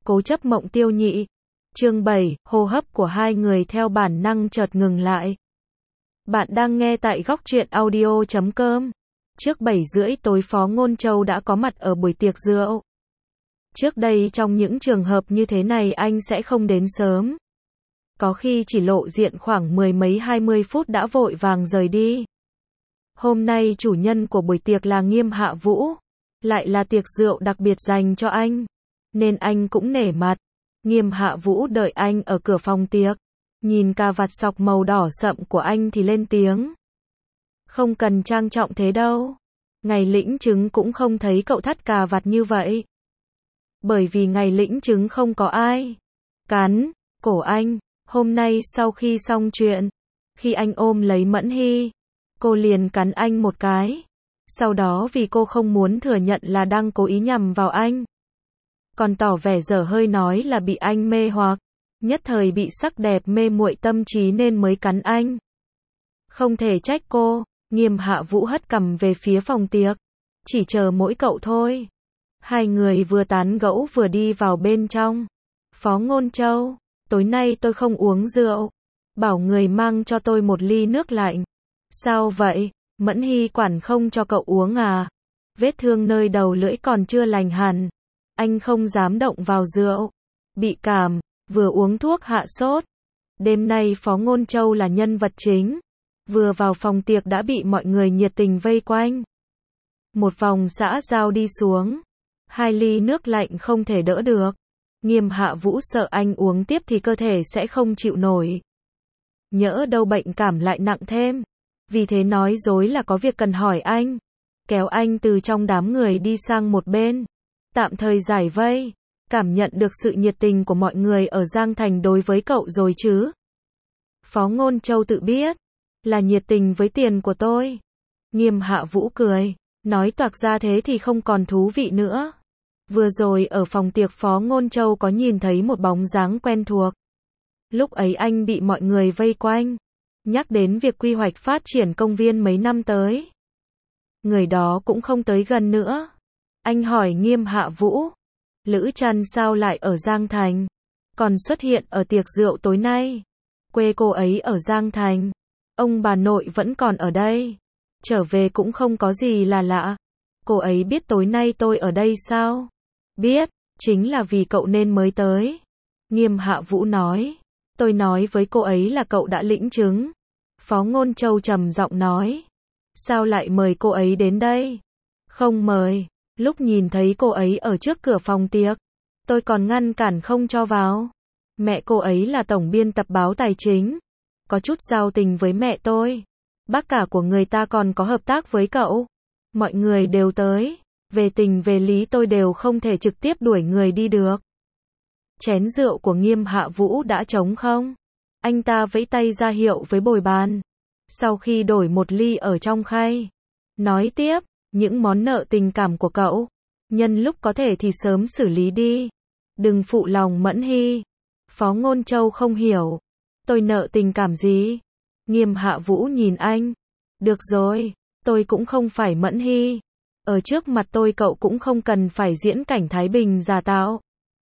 Cố chấp Mộng Tiêu Nhị. Chương 7, hô hấp của hai người theo bản năng chợt ngừng lại. Bạn đang nghe tại góc truyện audio.com. Trước 7 rưỡi tối Phó Ngôn Châu đã có mặt ở buổi tiệc rượu. Trước đây trong những trường hợp như thế này anh sẽ không đến sớm. Có khi chỉ lộ diện khoảng 10 mấy 20 phút đã vội vàng rời đi. Hôm nay chủ nhân của buổi tiệc là Nghiêm Hạ Vũ. Lại là tiệc rượu đặc biệt dành cho anh. Nên anh cũng nể mặt. Nghiêm Hạ Vũ đợi anh ở cửa phòng tiệc. Nhìn cà vạt sọc màu đỏ sậm của anh thì lên tiếng. Không cần trang trọng thế đâu. Ngày lĩnh chứng cũng không thấy cậu thắt cà vạt như vậy. Bởi vì ngày lĩnh chứng không có ai cắn cổ anh. Hôm nay sau khi xong chuyện, khi anh ôm lấy Mẫn Hy, cô liền cắn anh một cái. Sau đó vì cô không muốn thừa nhận là đang cố ý nhằm vào anh, còn tỏ vẻ dở hơi nói là bị anh mê hoặc, nhất thời bị sắc đẹp mê muội tâm trí nên mới cắn anh. Không thể trách cô. Nghiêm Hạ Vũ hất cằm về phía phòng tiệc. Chỉ chờ mỗi cậu thôi. Hai người vừa tán gẫu vừa đi vào bên trong. Phó Ngôn Châu, tối nay tôi không uống rượu. Bảo người mang cho tôi một ly nước lạnh. Sao vậy? Mẫn Hy quản không cho cậu uống à? Vết thương nơi đầu lưỡi còn chưa lành hẳn. Anh không dám động vào rượu. Bị cảm, vừa uống thuốc hạ sốt. Đêm nay Phó Ngôn Châu là nhân vật chính. Vừa vào phòng tiệc đã bị mọi người nhiệt tình vây quanh. Một vòng xã giao đi xuống. 2 ly nước lạnh không thể đỡ được. Nghiêm Hạ Vũ sợ anh uống tiếp thì cơ thể sẽ không chịu nổi. Nhỡ đâu bệnh cảm lại nặng thêm. Vì thế nói dối là có việc cần hỏi anh. Kéo anh từ trong đám người đi sang một bên. Tạm thời giải vây. Cảm nhận được sự nhiệt tình của mọi người ở Giang Thành đối với cậu rồi chứ? Phó Ngôn Châu tự biết. Là nhiệt tình với tiền của tôi. Nghiêm Hạ Vũ cười. Nói toạc ra thế thì không còn thú vị nữa. Vừa rồi ở phòng tiệc Phó Ngôn Châu có nhìn thấy một bóng dáng quen thuộc. Lúc ấy anh bị mọi người vây quanh. Nhắc đến việc quy hoạch phát triển công viên mấy năm tới. Người đó cũng không tới gần nữa. Anh hỏi Nghiêm Hạ Vũ. Lữ Trăn sao lại ở Giang Thành? Còn xuất hiện ở tiệc rượu tối nay. Quê cô ấy ở Giang Thành. Ông bà nội vẫn còn ở đây. Trở về cũng không có gì là lạ. Cô ấy biết tối nay tôi ở đây sao? Biết, chính là vì cậu nên mới tới. Nghiêm Hạ Vũ nói. Tôi nói với cô ấy là cậu đã lĩnh chứng. Phó Ngôn Châu trầm giọng nói. Sao lại mời cô ấy đến đây? Không mời. Lúc nhìn thấy cô ấy ở trước cửa phòng tiệc, tôi còn ngăn cản không cho vào. Mẹ cô ấy là tổng biên tập báo tài chính. Có chút giao tình với mẹ tôi. Bác cả của người ta còn có hợp tác với cậu. Mọi người đều tới. Về tình về lý tôi đều không thể trực tiếp đuổi người đi được. Chén rượu của Nghiêm Hạ Vũ đã trống không? Anh ta vẫy tay ra hiệu với bồi bàn. Sau khi đổi một ly ở trong khay. Nói tiếp, những món nợ tình cảm của cậu. Nhân lúc có thể thì sớm xử lý đi. Đừng phụ lòng Mẫn Hy. Phó Ngôn Châu không hiểu. Tôi nợ tình cảm gì? Nghiêm Hạ Vũ nhìn anh. Được rồi, tôi cũng không phải Mẫn Hy. Ở trước mặt tôi cậu cũng không cần phải diễn cảnh Thái Bình giả tạo.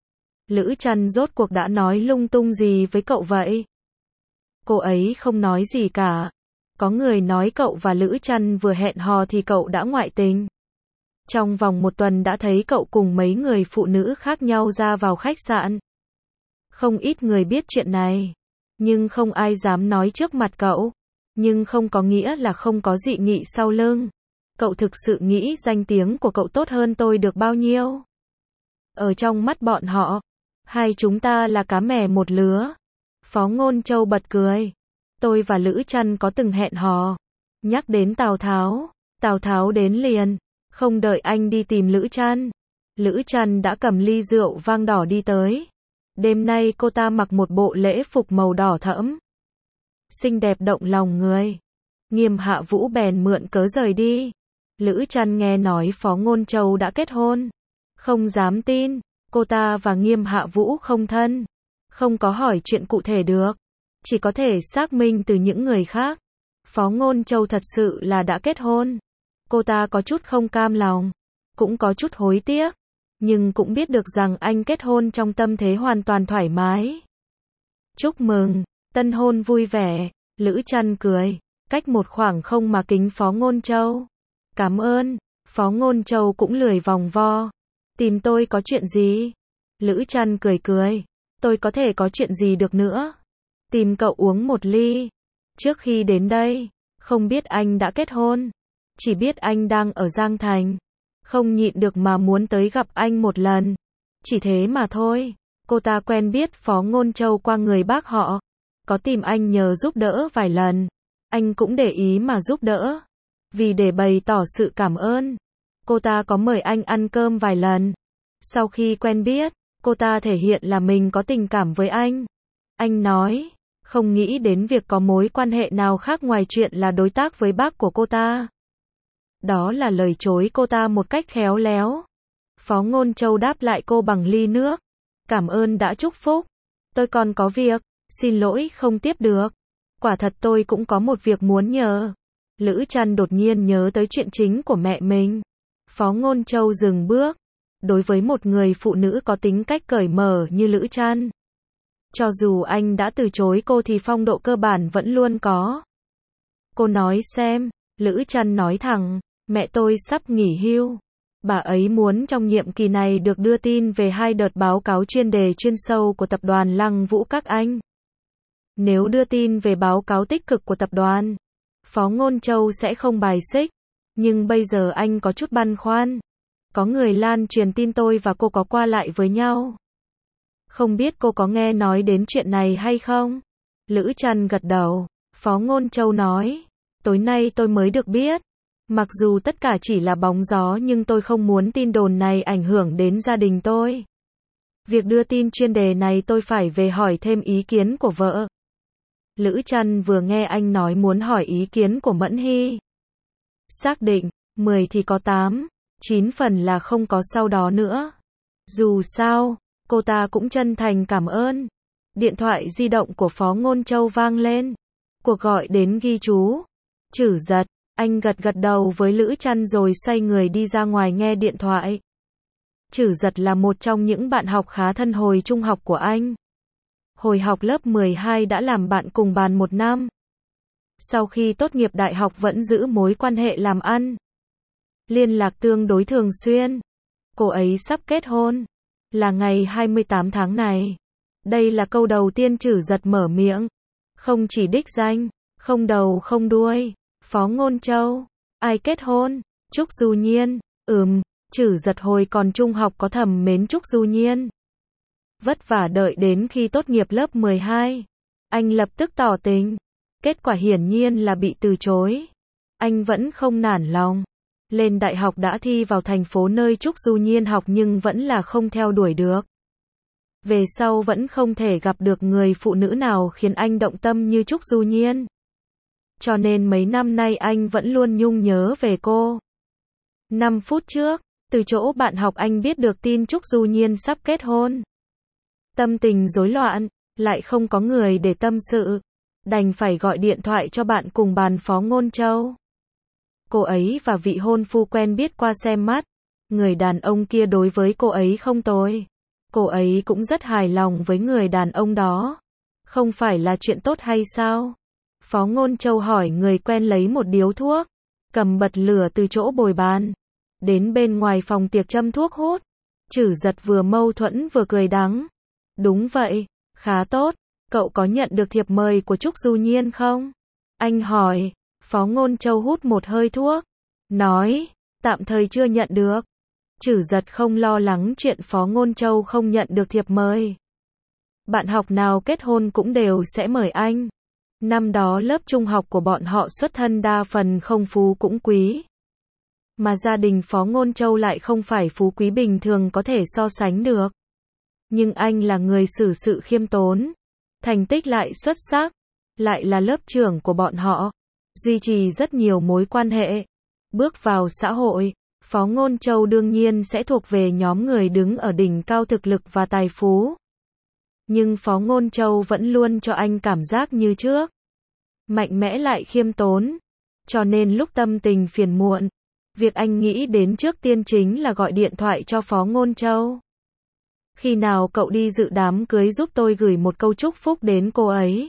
Lữ Trăn rốt cuộc đã nói lung tung gì với cậu vậy? Cô ấy không nói gì cả. Có người nói cậu và Lữ Trăn vừa hẹn hò thì cậu đã ngoại tình. Trong vòng 1 tuần đã thấy cậu cùng mấy người phụ nữ khác nhau ra vào khách sạn. Không ít người biết chuyện này. Nhưng không ai dám nói trước mặt cậu. Nhưng không có nghĩa là không có dị nghị sau lưng. Cậu thực sự nghĩ danh tiếng của cậu tốt hơn tôi được bao nhiêu? Ở trong mắt bọn họ, hai chúng ta là cá mè một lứa. Phó Ngôn Châu bật cười. Tôi và Lữ Trăn có từng hẹn hò. Nhắc đến Tào Tháo đến liền. Không đợi anh đi tìm Lữ Trăn. Lữ Trăn đã cầm ly rượu vang đỏ đi tới. Đêm nay cô ta mặc một bộ lễ phục màu đỏ thẫm. Xinh đẹp động lòng người. Nghiêm Hạ Vũ bèn mượn cớ rời đi. Lữ Trăn nghe nói Phó Ngôn Châu đã kết hôn. Không dám tin. Cô ta và Nghiêm Hạ Vũ không thân. Không có hỏi chuyện cụ thể được. Chỉ có thể xác minh từ những người khác. Phó Ngôn Châu thật sự là đã kết hôn. Cô ta có chút không cam lòng. Cũng có chút hối tiếc. nhưng cũng biết được rằng anh kết hôn trong tâm thế hoàn toàn thoải mái. Chúc mừng, tân hôn vui vẻ, Lữ Trăn cười, cách một khoảng không mà kính Phó Ngôn Châu. Cảm ơn, Phó Ngôn Châu cũng lười vòng vo. Tìm tôi có chuyện gì? Lữ Trăn cười cười, tôi có thể có chuyện gì được nữa? Tìm cậu uống một ly. Trước khi đến đây, không biết anh đã kết hôn, chỉ biết anh đang ở Giang Thành. Không nhịn được mà muốn tới gặp anh một lần. Chỉ thế mà thôi. Cô ta quen biết Phó Ngôn Châu qua người bác họ, có tìm anh nhờ giúp đỡ vài lần. Anh cũng để ý mà giúp đỡ. Vì để bày tỏ sự cảm ơn, cô ta có mời anh ăn cơm vài lần. Sau khi quen biết, cô ta thể hiện là mình có tình cảm với anh. Anh nói, không nghĩ đến việc có mối quan hệ nào khác ngoài chuyện là đối tác với bác của cô ta. Đó là lời chối cô ta một cách khéo léo. Phó Ngôn Châu đáp lại cô bằng ly nước. Cảm ơn đã chúc phúc. Tôi còn có việc, xin lỗi không tiếp được. Quả thật tôi cũng có một việc muốn nhờ. Lữ Trăn đột nhiên nhớ tới chuyện chính của mẹ mình. Phó Ngôn Châu dừng bước. Đối với một người phụ nữ có tính cách cởi mở như Lữ Trăn, cho dù anh đã từ chối cô thì phong độ cơ bản vẫn luôn có. Cô nói xem, Lữ Trăn nói thẳng, mẹ tôi sắp nghỉ hưu. Bà ấy muốn trong nhiệm kỳ này được đưa tin về 2 đợt báo cáo chuyên đề chuyên sâu của tập đoàn Lăng Vũ các anh. Nếu đưa tin về báo cáo tích cực của tập đoàn, Phó Ngôn Châu sẽ không bài xích. Nhưng bây giờ anh có chút băn khoăn. Có người lan truyền tin tôi và cô có qua lại với nhau. Không biết cô có nghe nói đến chuyện này hay không? Lữ Trăn gật đầu. Phó Ngôn Châu nói, tối nay tôi mới được biết. Mặc dù tất cả chỉ là bóng gió nhưng tôi không muốn tin đồn này ảnh hưởng đến gia đình tôi. Việc đưa tin chuyên đề này tôi phải về hỏi thêm ý kiến của vợ. Lữ Trăn vừa nghe anh nói muốn hỏi ý kiến của Mẫn Hy. Xác định, 10 thì có 8, 9 phần là không có sau đó nữa. Dù sao, cô ta cũng chân thành cảm ơn. Điện thoại di động của Phó Ngôn Châu vang lên. Cuộc gọi đến ghi chú. Chử Giật, anh gật gật đầu với Lữ Trăn rồi xoay người đi ra ngoài nghe điện thoại. Chử Giật là một trong những bạn học khá thân hồi trung học của anh. Hồi học lớp 12 đã làm bạn cùng bàn 1 năm. Sau khi tốt nghiệp đại học vẫn giữ mối quan hệ làm ăn. Liên lạc tương đối thường xuyên. Cô ấy sắp kết hôn. Là ngày 28 tháng này. Đây là câu đầu tiên Chử Giật mở miệng. Không chỉ đích danh, không đầu không đuôi. Phó Ngôn Châu. Ai kết hôn? Trúc Du Nhiên. Chử Giật hồi còn trung học có thầm mến Trúc Du Nhiên. Vất vả đợi đến khi tốt nghiệp lớp 12. Anh lập tức tỏ tình. Kết quả hiển nhiên là bị từ chối. Anh vẫn không nản lòng. Lên đại học đã thi vào thành phố nơi Trúc Du Nhiên học nhưng vẫn là không theo đuổi được. Về sau vẫn không thể gặp được người phụ nữ nào khiến anh động tâm như Trúc Du Nhiên. Cho nên mấy năm nay anh vẫn luôn nhung nhớ về cô. 5 phút trước, từ chỗ bạn học anh biết được tin Trúc Du Nhiên sắp kết hôn. Tâm tình rối loạn, lại không có người để tâm sự. Đành phải gọi điện thoại cho bạn cùng bàn Phó Ngôn Châu. Cô ấy và vị hôn phu quen biết qua xem mắt. Người đàn ông kia đối với cô ấy không tồi. Cô ấy cũng rất hài lòng với người đàn ông đó. Không phải là chuyện tốt hay sao? Phó Ngôn Châu hỏi người quen lấy một điếu thuốc. Cầm bật lửa từ chỗ bồi bàn. Đến bên ngoài phòng tiệc châm thuốc hút. Chử Giật vừa mâu thuẫn vừa cười đắng. Đúng vậy, khá tốt. Cậu có nhận được thiệp mời của Trúc Du Nhiên không? Anh hỏi. Phó Ngôn Châu hút một hơi thuốc. Nói, tạm thời chưa nhận được. Chử Giật không lo lắng chuyện Phó Ngôn Châu không nhận được thiệp mời. Bạn học nào kết hôn cũng đều sẽ mời anh. Năm đó lớp trung học của bọn họ xuất thân đa phần không phú cũng quý. Mà gia đình Phó Ngôn Châu lại không phải phú quý bình thường có thể so sánh được. Nhưng anh là người xử sự khiêm tốn. Thành tích lại xuất sắc. Lại là lớp trưởng của bọn họ. Duy trì rất nhiều mối quan hệ. Bước vào xã hội, Phó Ngôn Châu đương nhiên sẽ thuộc về nhóm người đứng ở đỉnh cao thực lực và tài phú. Nhưng Phó Ngôn Châu vẫn luôn cho anh cảm giác như trước. Mạnh mẽ lại khiêm tốn. Cho nên lúc tâm tình phiền muộn, Việc anh nghĩ đến trước tiên chính là gọi điện thoại cho Phó Ngôn Châu. Khi nào cậu đi dự đám cưới giúp tôi gửi một câu chúc phúc đến cô ấy.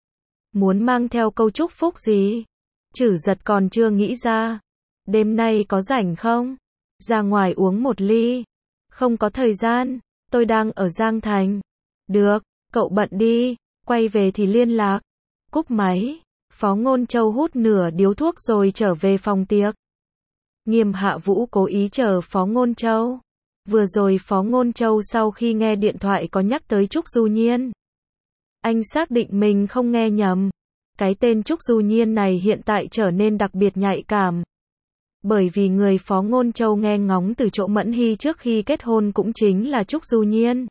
Muốn mang theo câu chúc phúc gì? Chử Giật còn chưa nghĩ ra. Đêm nay có rảnh không? Ra ngoài uống một ly. Không có thời gian, tôi đang ở Giang Thành. Được, cậu bận đi, quay về thì liên lạc. Cúp máy, Phó Ngôn Châu hút nửa điếu thuốc rồi trở về phòng tiệc. Nghiêm Hạ Vũ cố ý chờ Phó Ngôn Châu. Vừa rồi Phó Ngôn Châu sau khi nghe điện thoại có nhắc tới Trúc Du Nhiên. Anh xác định mình không nghe nhầm. Cái tên Trúc Du Nhiên này hiện tại trở nên đặc biệt nhạy cảm. Bởi vì người Phó Ngôn Châu nghe ngóng từ chỗ Mẫn Hy trước khi kết hôn cũng chính là Trúc Du Nhiên.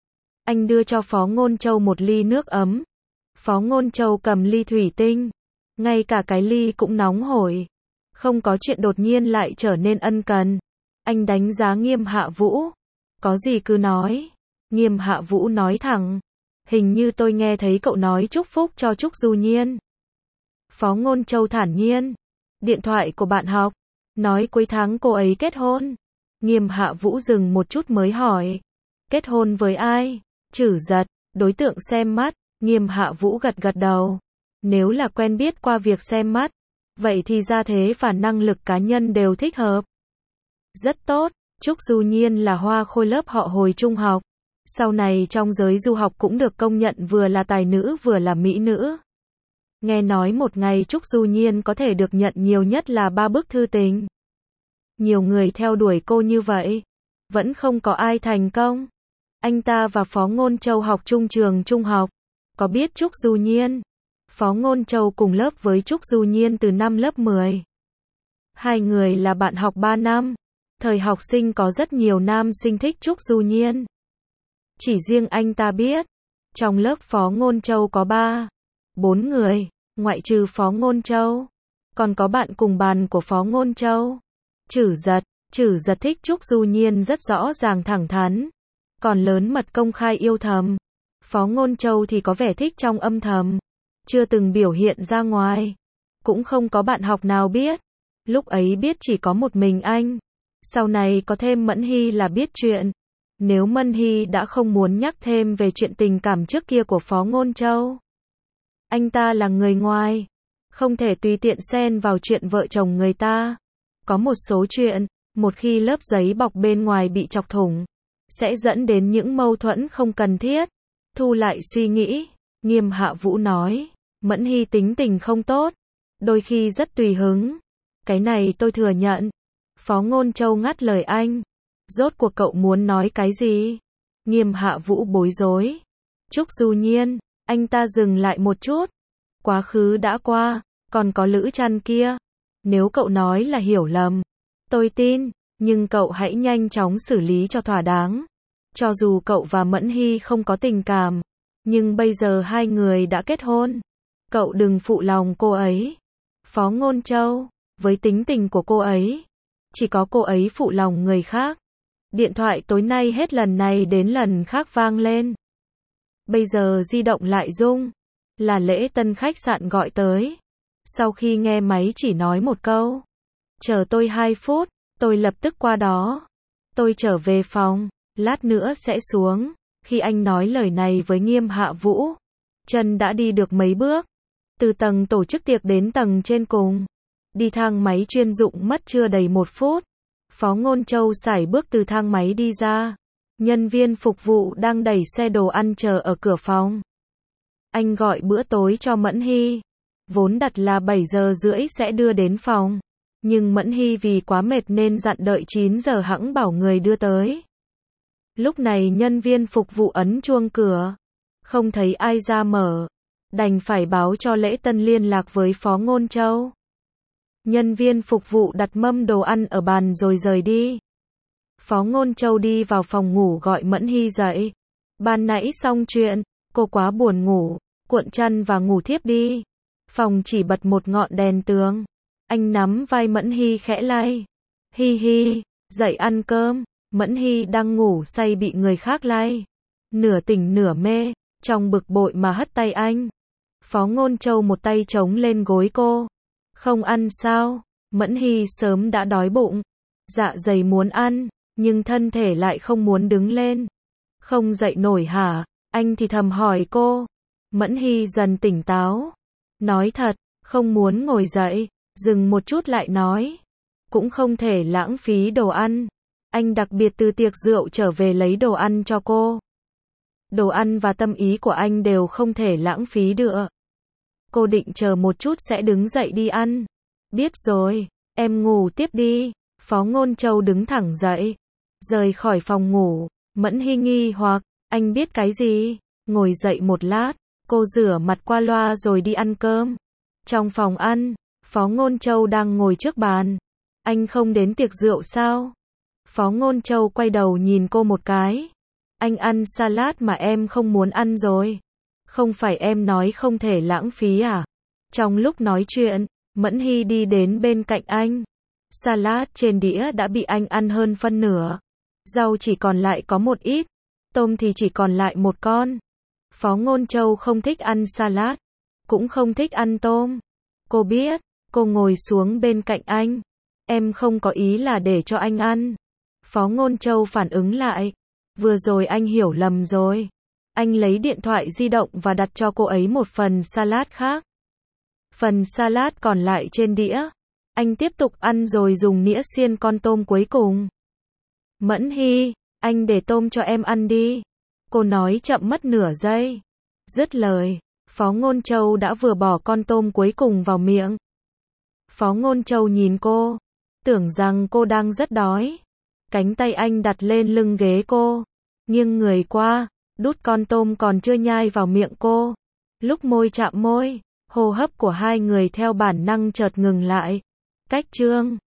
Anh đưa cho Phó Ngôn Châu một ly nước ấm. Phó Ngôn Châu cầm ly thủy tinh. Ngay cả cái ly cũng nóng hổi. Không có chuyện đột nhiên lại trở nên ân cần. Anh đánh giá Nghiêm Hạ Vũ. Có gì cứ nói. Nghiêm Hạ Vũ nói thẳng. Hình như tôi nghe thấy cậu nói chúc phúc cho Trúc Du Nhiên. Phó Ngôn Châu thản nhiên. Điện thoại của bạn học. Nói cuối tháng cô ấy kết hôn. Nghiêm Hạ Vũ dừng một chút mới hỏi. Kết hôn với ai? Chử Giật. Đối tượng xem mắt. Nghiêm Hạ Vũ gật gật đầu. Nếu là quen biết qua việc xem mắt, vậy thì gia thế và năng lực cá nhân đều thích hợp. Rất tốt. Trúc Du Nhiên là hoa khôi lớp họ hồi trung học. Sau này trong giới du học cũng được công nhận vừa là tài nữ vừa là mỹ nữ. Nghe nói một ngày Trúc Du Nhiên có thể được nhận nhiều nhất là 3 bức thư tình. Nhiều người theo đuổi cô như vậy. Vẫn không có ai thành công. Anh ta và Phó Ngôn Châu học chung trường trung học. Có biết Trúc Du Nhiên? Phó Ngôn Châu cùng lớp với Trúc Du Nhiên từ năm lớp 10. Hai người là bạn học 3 năm. Thời học sinh có rất nhiều nam sinh thích Trúc Du Nhiên. Chỉ riêng anh ta biết. Trong lớp Phó Ngôn Châu có 4 người, ngoại trừ Phó Ngôn Châu. Còn có bạn cùng bàn của Phó Ngôn Châu. Chử Giật thích Trúc Du Nhiên rất rõ ràng thẳng thắn. Còn lớn mật công khai yêu thầm. Phó Ngôn Châu thì có vẻ thích trong âm thầm. Chưa từng biểu hiện ra ngoài. Cũng không có bạn học nào biết. Lúc ấy biết chỉ có một mình anh. Sau này có thêm Mẫn Hy là biết chuyện. Nếu Mẫn Hy đã không muốn nhắc thêm về chuyện tình cảm trước kia của Phó Ngôn Châu. Anh ta là người ngoài. Không thể tùy tiện xen vào chuyện vợ chồng người ta. Có một số chuyện, một khi lớp giấy bọc bên ngoài bị chọc thủng, sẽ dẫn đến những mâu thuẫn không cần thiết. Thu lại suy nghĩ, Nghiêm Hạ Vũ nói, Mẫn Hy tính tình không tốt, đôi khi rất tùy hứng. Cái này tôi thừa nhận. Phó Ngôn Châu ngắt lời anh. Rốt cuộc cậu muốn nói cái gì? Nghiêm Hạ Vũ bối rối. Trúc Du Nhiên, anh ta dừng lại một chút. Quá khứ đã qua, còn có Lữ Trăn kia. Nếu cậu nói là hiểu lầm, tôi tin, nhưng cậu hãy nhanh chóng xử lý cho thỏa đáng. Cho dù cậu và Mẫn Hy không có tình cảm, nhưng bây giờ hai người đã kết hôn. Cậu đừng phụ lòng cô ấy. Phó Ngôn Châu, với tính tình của cô ấy, chỉ có cô ấy phụ lòng người khác. Điện thoại tối nay hết lần này đến lần khác vang lên. Bây giờ di động lại rung. Là lễ tân khách sạn gọi tới. Sau khi nghe máy chỉ nói một câu. Chờ tôi 2 phút, tôi lập tức qua đó. Tôi trở về phòng, lát nữa sẽ xuống. Khi anh nói lời này với Nghiêm Hạ Vũ, chân đã đi được mấy bước. Từ tầng tổ chức tiệc đến tầng trên cùng. Đi thang máy chuyên dụng mất chưa đầy 1 phút. Phó Ngôn Châu sải bước từ thang máy đi ra. Nhân viên phục vụ đang đẩy xe đồ ăn chờ ở cửa phòng. Anh gọi bữa tối cho Mẫn Hy. Vốn đặt là 7 giờ rưỡi sẽ đưa đến phòng. Nhưng Mẫn Hy vì quá mệt nên dặn đợi 9 giờ hẵng bảo người đưa tới. Lúc này nhân viên phục vụ ấn chuông cửa. Không thấy ai ra mở. Đành phải báo cho lễ tân liên lạc với Phó Ngôn Châu. Nhân viên phục vụ đặt mâm đồ ăn ở bàn rồi rời đi. Phó Ngôn Châu đi vào phòng ngủ gọi Mẫn Hy dậy. Ban nãy xong chuyện, cô quá buồn ngủ, cuộn chăn và ngủ thiếp đi. Phòng chỉ bật một ngọn đèn tường. Anh nắm vai Mẫn Hy khẽ lay. Hi hi, dậy ăn cơm. Mẫn Hy đang ngủ say bị người khác lay. Nửa tỉnh nửa mê, trong bực bội mà hất tay anh. Phó Ngôn Châu một tay chống lên gối cô. Không ăn sao? Mẫn Hy sớm đã đói bụng, dạ dày muốn ăn, nhưng thân thể lại không muốn đứng lên. Không dậy nổi hả? Anh thì thầm hỏi cô. Mẫn Hy dần tỉnh táo. Nói thật, không muốn ngồi dậy, dừng một chút lại nói. Cũng không thể lãng phí đồ ăn. Anh đặc biệt từ tiệc rượu trở về lấy đồ ăn cho cô. Đồ ăn và tâm ý của anh đều không thể lãng phí được. Cô định chờ một chút sẽ đứng dậy đi ăn. Biết rồi, em ngủ tiếp đi. Phó Ngôn Châu đứng thẳng dậy, rời khỏi phòng ngủ. Mẫn Hy nghi hoặc, anh biết cái gì? Ngồi dậy một lát, cô rửa mặt qua loa rồi đi ăn cơm. Trong phòng ăn, Phó Ngôn Châu đang ngồi trước bàn. Anh không đến tiệc rượu sao? Phó Ngôn Châu quay đầu nhìn cô một cái. Anh ăn salad mà em không muốn ăn rồi. Không phải em nói không thể lãng phí à? Trong lúc nói chuyện, Mẫn Hy đi đến bên cạnh anh. Salad trên đĩa đã bị anh ăn hơn phân nửa. Rau chỉ còn lại có một ít. Tôm thì chỉ còn lại một con. Phó Ngôn Châu không thích ăn salad, cũng không thích ăn tôm. Cô biết, cô ngồi xuống bên cạnh anh. Em không có ý là để cho anh ăn. Phó Ngôn Châu phản ứng lại. Vừa rồi anh hiểu lầm rồi. Anh lấy điện thoại di động và đặt cho cô ấy một phần salad khác. Phần salad còn lại trên đĩa. Anh tiếp tục ăn rồi dùng nĩa xiên con tôm cuối cùng. Mẫn Hy, anh để tôm cho em ăn đi. Cô nói chậm mất nửa giây. Dứt lời, Phó Ngôn Châu đã vừa bỏ con tôm cuối cùng vào miệng. Phó Ngôn Châu nhìn cô, tưởng rằng cô đang rất đói. Cánh tay anh đặt lên lưng ghế cô, nghiêng người qua, đút con tôm còn chưa nhai vào miệng cô. Lúc môi chạm môi, hô hấp của hai người theo bản năng chợt ngừng lại. Cách chương